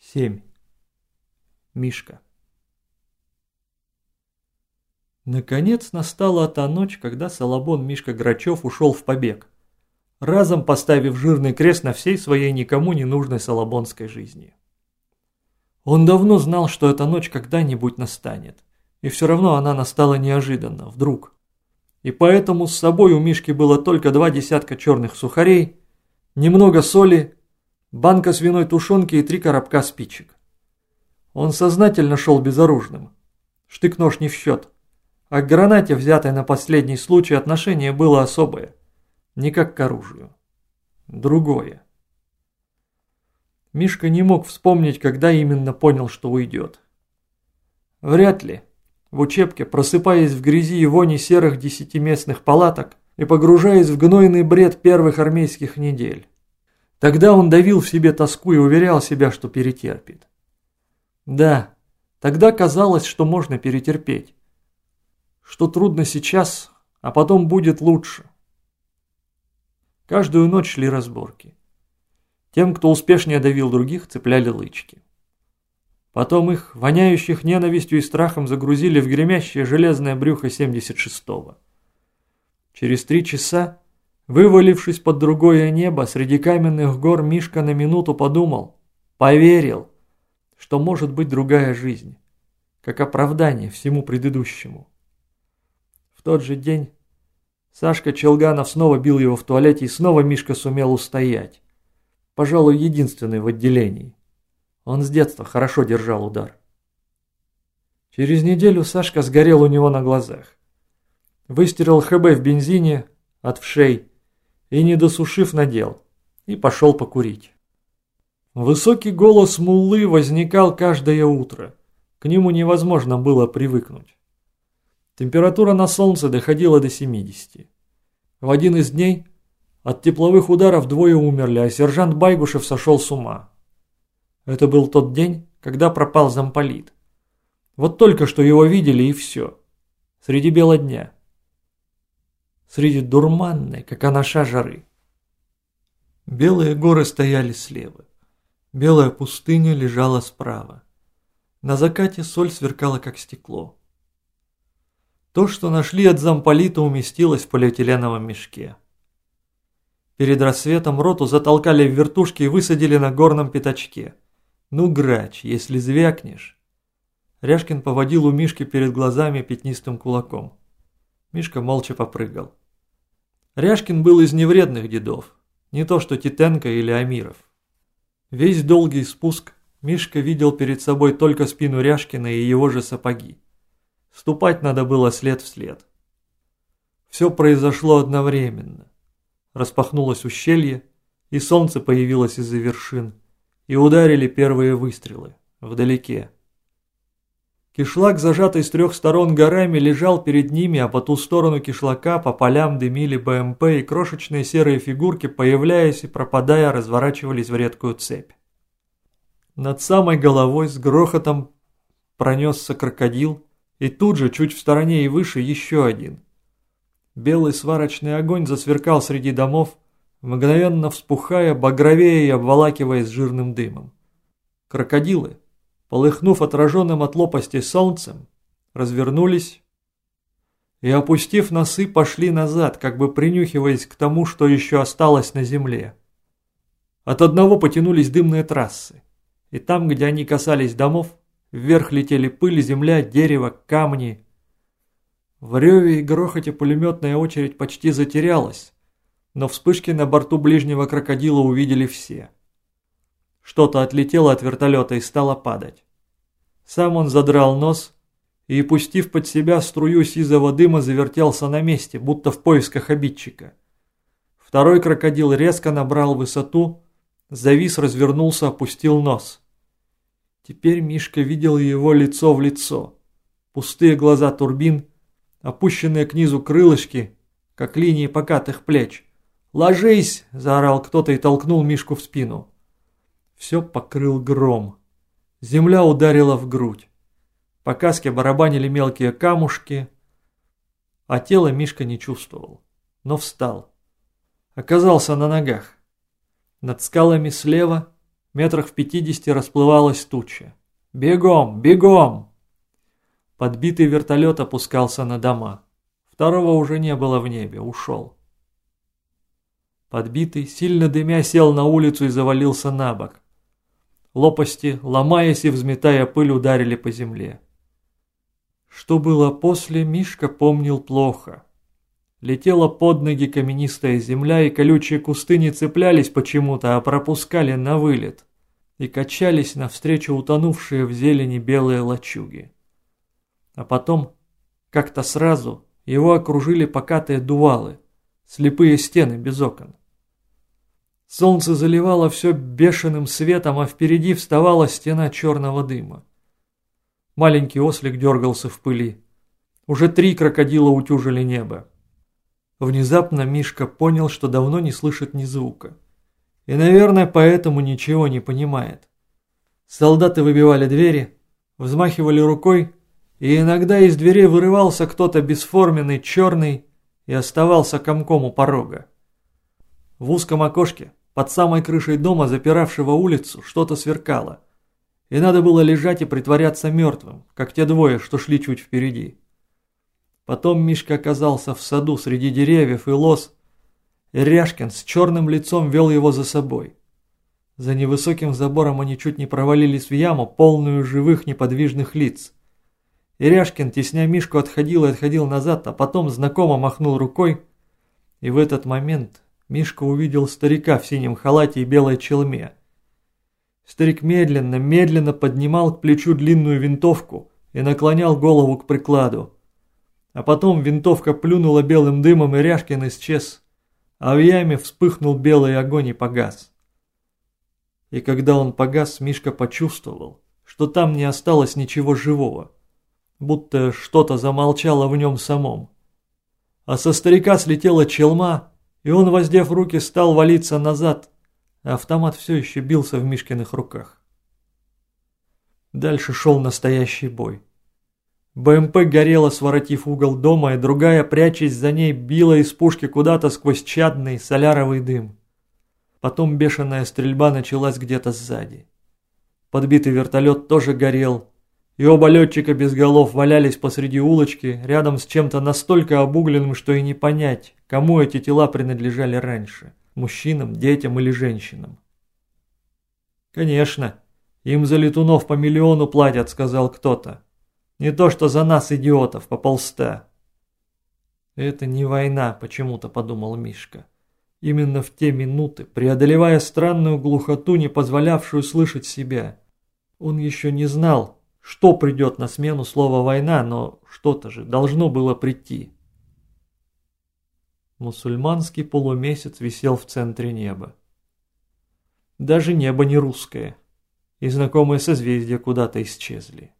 7. Мишка. Наконец настала та ночь, когда Солобон Мишка Грачев ушел в побег, разом поставив жирный крест на всей своей никому не нужной солобонской жизни. Он давно знал, что эта ночь когда-нибудь настанет, и все равно она настала неожиданно, вдруг. И поэтому с собой у Мишки было только 2 десятка черных сухарей, немного соли, банка свиной тушенки и 3 коробка спичек. Он сознательно шел безоружным. Штык-нож не в счет. А к гранате, взятой на последний случай, отношение было особое. Не как к оружию. Другое. Мишка не мог вспомнить, когда именно понял, что уйдет. Вряд ли. В учебке, просыпаясь в грязи и вони серых 10-местных палаток и погружаясь в гнойный бред первых армейских недель. Тогда он давил в себе тоску и уверял себя, что перетерпит. Да, тогда казалось, что можно перетерпеть. Что трудно сейчас, а потом будет лучше. Каждую ночь шли разборки. Тем, кто успешнее давил других, цепляли лычки. Потом их, воняющих ненавистью и страхом, загрузили в гремящее железное брюхо 76-го. Через 3 часа, вывалившись под другое небо, среди каменных гор, Мишка на минуту подумал, поверил, что может быть другая жизнь, как оправдание всему предыдущему. В тот же день Сашка Челганов снова бил его в туалете, и снова Мишка сумел устоять. Пожалуй, единственный в отделении. Он с детства хорошо держал удар. Через неделю Сашка сгорел у него на глазах. Выстирал ХБ в бензине от вшей и, не досушив, надел. И пошел покурить. Высокий голос муллы возникал каждое утро. К нему невозможно было привыкнуть. Температура на солнце доходила до 70. В один из дней от тепловых ударов 2 умерли, а сержант Байгушев сошел с ума. Это был тот день, когда пропал замполит. Вот только что его видели, и все. Среди бела дня. Среди дурманной, как анаша, жары. Белые горы стояли слева. Белая пустыня лежала справа. На закате соль сверкала, как стекло. То, что нашли от замполита, уместилось в полиэтиленовом мешке. Перед рассветом роту затолкали в вертушки и высадили на горном пятачке. Ну, грач, если звякнешь. Ряшкин поводил у Мишки перед глазами пятнистым кулаком. Мишка молча попрыгал. Ряшкин был из невредных дедов, не то что Титенко или Амиров. Весь долгий спуск Мишка видел перед собой только спину Ряшкина и его же сапоги. Ступать надо было след в след. Все произошло одновременно. Распахнулось ущелье, и солнце появилось из-за вершин, и ударили первые выстрелы, вдалеке. Кишлак, зажатый с 3 сторон горами, лежал перед ними, а по ту сторону кишлака по полям дымили БМП, и крошечные серые фигурки, появляясь и пропадая, разворачивались в редкую цепь. Над самой головой с грохотом пронесся крокодил, и тут же, чуть в стороне и выше, еще один. Белый сварочный огонь засверкал среди домов, мгновенно вспухая, багровея и обволакиваясь жирным дымом. Крокодилы, полыхнув отраженным от лопасти солнцем, развернулись и, опустив носы, пошли назад, как бы принюхиваясь к тому, что еще осталось на земле. От одного потянулись дымные трассы, и там, где они касались домов, вверх летели пыль, земля, дерево, камни. В реве и грохоте пулеметная очередь почти затерялась, но вспышки на борту ближнего крокодила увидели все. Что-то отлетело от вертолета и стало падать. Сам он задрал нос и, пустив под себя струю сизого дыма, завертелся на месте, будто в поисках обидчика. Второй крокодил резко набрал высоту, завис, развернулся, опустил нос. Теперь Мишка видел его лицо в лицо. Пустые глаза турбин, опущенные к низу крылышки, как линии покатых плеч. «Ложись!» – заорал кто-то и толкнул Мишку в спину. Все покрыл гром. Земля ударила в грудь. По каске барабанили мелкие камушки, а тело Мишка не чувствовал, но встал. Оказался на ногах. Над скалами слева Метрах в 50 расплывалась туча. «Бегом! Бегом!» Подбитый вертолет опускался на дома. Второго уже не было в небе, ушел. Подбитый, сильно дымя, сел на улицу и завалился на бок. Лопасти, ломаясь и взметая пыль, ударили по земле. Что было после, Мишка помнил плохо. Летела под ноги каменистая земля, и колючие кусты не цеплялись почему-то, а пропускали на вылет, и качались навстречу утонувшие в зелени белые лачуги. А потом, как-то сразу, его окружили покатые дувалы, слепые стены без окон. Солнце заливало все бешеным светом, а впереди вставала стена черного дыма. Маленький ослик дергался в пыли. Уже 3 крокодила утюжили небо. Внезапно Мишка понял, что давно не слышит ни звука. И, наверное, поэтому ничего не понимает. Солдаты выбивали двери, взмахивали рукой, и иногда из дверей вырывался кто-то бесформенный, черный, и оставался комком у порога. В узком окошке, под самой крышей дома, запиравшего улицу, что-то сверкало. И надо было лежать и притворяться мертвым, как те двое, что шли чуть впереди. Потом Мишка оказался в саду среди деревьев и лоз, и Ряшкин с черным лицом вел его за собой. За невысоким забором они чуть не провалились в яму, полную живых неподвижных лиц. И Ряшкин, тесня Мишку, отходил и отходил назад, а потом знакомо махнул рукой, и в этот момент Мишка увидел старика в синем халате и белой челме. Старик медленно, медленно поднимал к плечу длинную винтовку и наклонял голову к прикладу. А потом винтовка плюнула белым дымом, и Ряшкин исчез, а в яме вспыхнул белый огонь и погас. И когда он погас, Мишка почувствовал, что там не осталось ничего живого, будто что-то замолчало в нем самом. А со старика слетела челма, и он, воздев руки, стал валиться назад, а автомат все еще бился в Мишкиных руках. Дальше шел настоящий бой. БМП горела, своротив угол дома, и другая, прячась за ней, била из пушки куда-то сквозь чадный соляровый дым. Потом бешеная стрельба началась где-то сзади. Подбитый вертолет тоже горел, и оба летчика без голов валялись посреди улочки, рядом с чем-то настолько обугленным, что и не понять, кому эти тела принадлежали раньше – мужчинам, детям или женщинам. «Конечно, им за летунов по 1 миллиону платят», – сказал кто-то. «Не то что за нас, идиотов, по 500». «Это не война», – почему-то подумал Мишка. Именно в те минуты, преодолевая странную глухоту, не позволявшую слышать себя, он еще не знал, что придет на смену слова «война», но что-то же должно было прийти. Мусульманский полумесяц висел в центре неба. Даже небо не русское, и знакомые созвездия куда-то исчезли.